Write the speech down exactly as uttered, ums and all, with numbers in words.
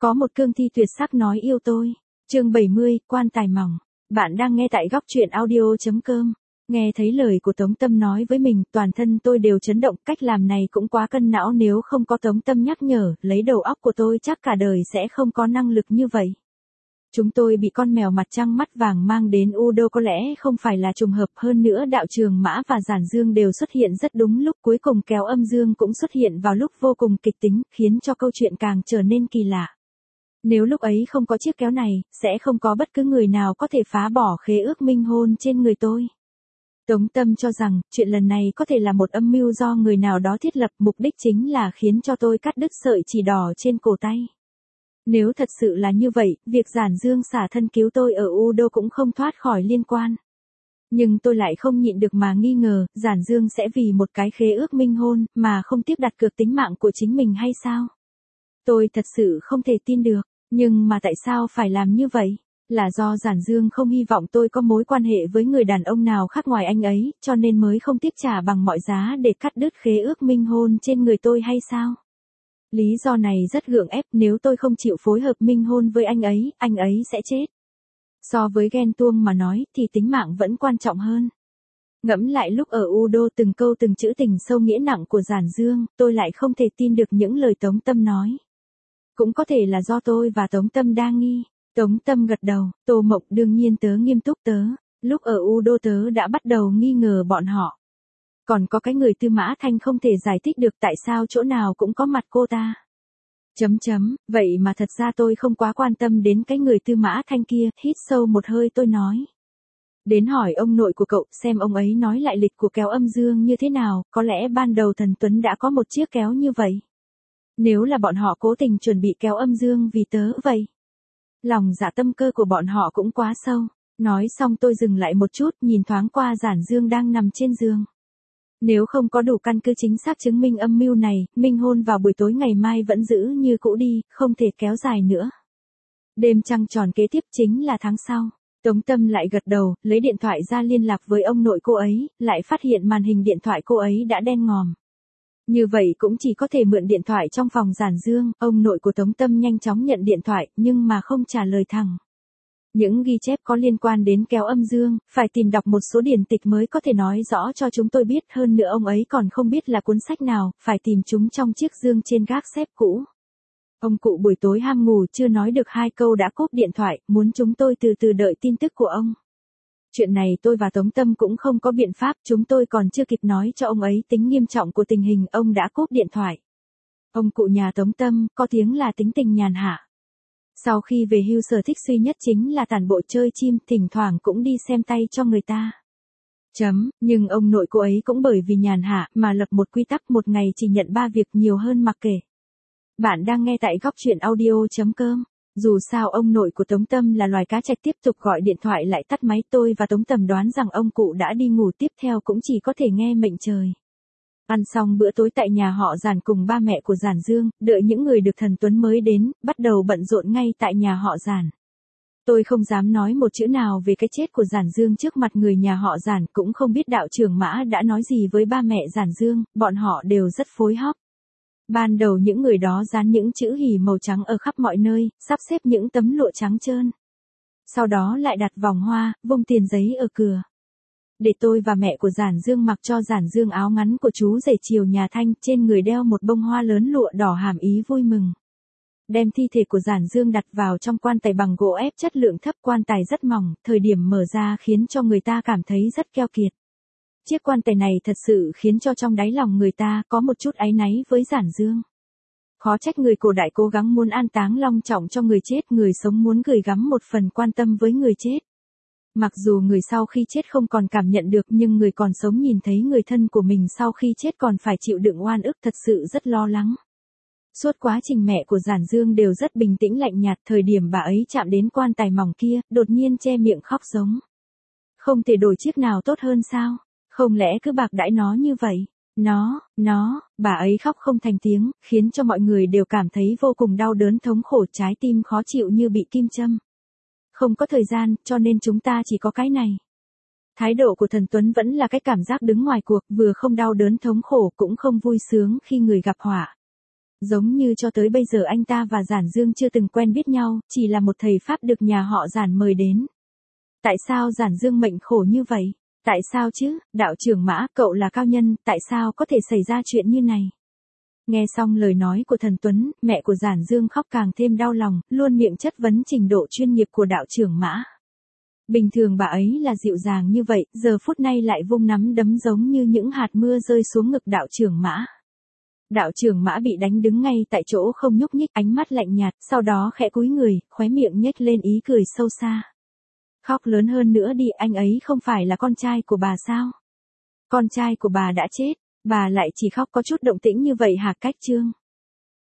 Có một cương thi tuyệt sắc nói yêu tôi. Chương bảy mươi, quan tài mỏng. Bạn đang nghe tại góc truyện audio chấm com. Nghe thấy lời của Tống Tâm nói với mình, toàn thân tôi đều chấn động, cách làm này cũng quá cân não, nếu không có Tống Tâm nhắc nhở, lấy đầu óc của tôi chắc cả đời sẽ không có năng lực như vậy. Chúng tôi bị con mèo mặt trăng mắt vàng mang đến U Đô có lẽ không phải là trùng hợp, hơn nữa Đạo Trường Mã và Giản Dương đều xuất hiện rất đúng lúc, cuối cùng Kéo Âm Dương cũng xuất hiện vào lúc vô cùng kịch tính, khiến cho câu chuyện càng trở nên kỳ lạ. Nếu lúc ấy không có chiếc kéo này, sẽ không có bất cứ người nào có thể phá bỏ khế ước minh hôn trên người tôi. Tống Tâm cho rằng, chuyện lần này có thể là một âm mưu do người nào đó thiết lập, mục đích chính là khiến cho tôi cắt đứt sợi chỉ đỏ trên cổ tay. Nếu thật sự là như vậy, việc Giản Dương xả thân cứu tôi ở U Đô cũng không thoát khỏi liên quan. Nhưng tôi lại không nhịn được mà nghi ngờ, Giản Dương sẽ vì một cái khế ước minh hôn, mà không tiếp đặt cược tính mạng của chính mình hay sao? Tôi thật sự không thể tin được, nhưng mà tại sao phải làm như vậy? Là do Giản Dương không hy vọng tôi có mối quan hệ với người đàn ông nào khác ngoài anh ấy, cho nên mới không tiếc trả bằng mọi giá để cắt đứt khế ước minh hôn trên người tôi hay sao? Lý do này rất gượng ép, nếu tôi không chịu phối hợp minh hôn với anh ấy, anh ấy sẽ chết. So với ghen tuông mà nói, thì tính mạng vẫn quan trọng hơn. Ngẫm lại lúc ở U Đô, từng câu từng chữ tình sâu nghĩa nặng của Giản Dương, tôi lại không thể tin được những lời Tống Tâm nói. Cũng có thể là do tôi và Tống Tâm đa nghi. Tống Tâm gật đầu, Tô Mộc, đương nhiên tớ nghiêm túc, tớ. Lúc ở U Đô tớ đã bắt đầu nghi ngờ bọn họ. Còn có cái người Tư Mã Thanh không thể giải thích được tại sao chỗ nào cũng có mặt cô ta. Chấm chấm, vậy mà thật ra tôi không quá quan tâm đến cái người Tư Mã Thanh kia, hít sâu một hơi tôi nói. Đến hỏi ông nội của cậu, xem ông ấy nói lại lịch của Kéo Âm Dương như thế nào, có lẽ ban đầu Thần Tuấn đã có một chiếc kéo như vậy. Nếu là bọn họ cố tình chuẩn bị Kéo Âm Dương vì tớ vậy. Lòng dạ tâm cơ của bọn họ cũng quá sâu. Nói xong tôi dừng lại một chút, nhìn thoáng qua Giản Dương đang nằm trên giường. Nếu không có đủ căn cứ chính xác chứng minh âm mưu này, minh hôn vào buổi tối ngày mai vẫn giữ như cũ đi, không thể kéo dài nữa. Đêm trăng tròn kế tiếp chính là tháng sau. Tống Tâm lại gật đầu, lấy điện thoại ra liên lạc với ông nội cô ấy, lại phát hiện màn hình điện thoại cô ấy đã đen ngòm. Như vậy cũng chỉ có thể mượn điện thoại trong phòng Giản Dương, ông nội của Tống Tâm nhanh chóng nhận điện thoại, nhưng mà không trả lời thẳng. Những ghi chép có liên quan đến Kéo Âm Dương, phải tìm đọc một số điển tịch mới có thể nói rõ cho chúng tôi biết, hơn nữa ông ấy còn không biết là cuốn sách nào, phải tìm chúng trong chiếc dương trên gác xếp cũ. Ông cụ buổi tối ham ngủ chưa nói được hai câu đã cúp điện thoại, muốn chúng tôi từ từ đợi tin tức của ông. Chuyện này tôi và Tống Tâm cũng không có biện pháp, chúng tôi còn chưa kịp nói cho ông ấy tính nghiêm trọng của tình hình, ông đã cúp điện thoại. Ông cụ nhà Tống Tâm, có tiếng là tính tình nhàn hạ. Sau khi về hưu sở thích duy nhất chính là tản bộ chơi chim, thỉnh thoảng cũng đi xem tay cho người ta. Chấm, nhưng ông nội cô ấy cũng bởi vì nhàn hạ mà lập một quy tắc, một ngày chỉ nhận ba việc, nhiều hơn mặc kệ. Bạn đang nghe tại góc truyện audio chấm com. Dù sao ông nội của Tống Tâm là loài cá trạch, tiếp tục gọi điện thoại lại tắt máy, tôi và Tống Tâm đoán rằng ông cụ đã đi ngủ, tiếp theo cũng chỉ có thể nghe mệnh trời. Ăn xong bữa tối tại nhà họ Giản cùng ba mẹ của Giản Dương, đợi những người được Thần Tuấn mới đến, bắt đầu bận rộn ngay tại nhà họ Giản. Tôi không dám nói một chữ nào về cái chết của Giản Dương trước mặt người nhà họ Giản, cũng không biết Đạo Trường Mã đã nói gì với ba mẹ Giản Dương, bọn họ đều rất phối hợp. Ban đầu những người đó dán những chữ hỉ màu trắng ở khắp mọi nơi, sắp xếp những tấm lụa trắng trơn. Sau đó lại đặt vòng hoa, vung tiền giấy ở cửa. Để tôi và mẹ của Giản Dương mặc cho Giản Dương áo ngắn của chú rể chiều nhà Thanh, trên người đeo một bông hoa lớn lụa đỏ hàm ý vui mừng. Đem thi thể của Giản Dương đặt vào trong quan tài bằng gỗ ép chất lượng thấp, quan tài rất mỏng, thời điểm mở ra khiến cho người ta cảm thấy rất keo kiệt. Chiếc quan tài này thật sự khiến cho trong đáy lòng người ta có một chút áy náy với Giản Dương. Khó trách người cổ đại cố gắng muốn an táng long trọng cho người chết, người sống muốn gửi gắm một phần quan tâm với người chết. Mặc dù người sau khi chết không còn cảm nhận được, nhưng người còn sống nhìn thấy người thân của mình sau khi chết còn phải chịu đựng oan ức, thật sự rất lo lắng. Suốt quá trình mẹ của Giản Dương đều rất bình tĩnh lạnh nhạt, thời điểm bà ấy chạm đến quan tài mỏng kia, đột nhiên che miệng khóc giống. Không thể đổi chiếc nào tốt hơn sao? Không lẽ cứ bạc đãi nó như vậy? Nó, nó, bà ấy khóc không thành tiếng, khiến cho mọi người đều cảm thấy vô cùng đau đớn, thống khổ, trái tim khó chịu như bị kim châm. Không có thời gian, cho nên chúng ta chỉ có cái này. Thái độ của Thần Tuấn vẫn là cái cảm giác đứng ngoài cuộc, vừa không đau đớn thống khổ cũng không vui sướng khi người gặp họa. Giống như cho tới bây giờ anh ta và Giản Dương chưa từng quen biết nhau, chỉ là một thầy Pháp được nhà họ Giản mời đến. Tại sao Giản Dương mệnh khổ như vậy? Tại sao chứ, đạo trưởng Mã, cậu là cao nhân, tại sao có thể xảy ra chuyện như này? Nghe xong lời nói của thần Tuấn, mẹ của Giản Dương khóc càng thêm đau lòng, luôn miệng chất vấn trình độ chuyên nghiệp của đạo trưởng Mã. Bình thường bà ấy là dịu dàng như vậy, giờ phút này lại vung nắm đấm giống như những hạt mưa rơi xuống ngực đạo trưởng Mã. Đạo trưởng Mã bị đánh đứng ngay tại chỗ không nhúc nhích, ánh mắt lạnh nhạt, sau đó khẽ cúi người, khóe miệng nhếch lên ý cười sâu xa. Khóc lớn hơn nữa đi, anh ấy không phải là con trai của bà sao? Con trai của bà đã chết, bà lại chỉ khóc có chút động tĩnh như vậy hả Cách Trương?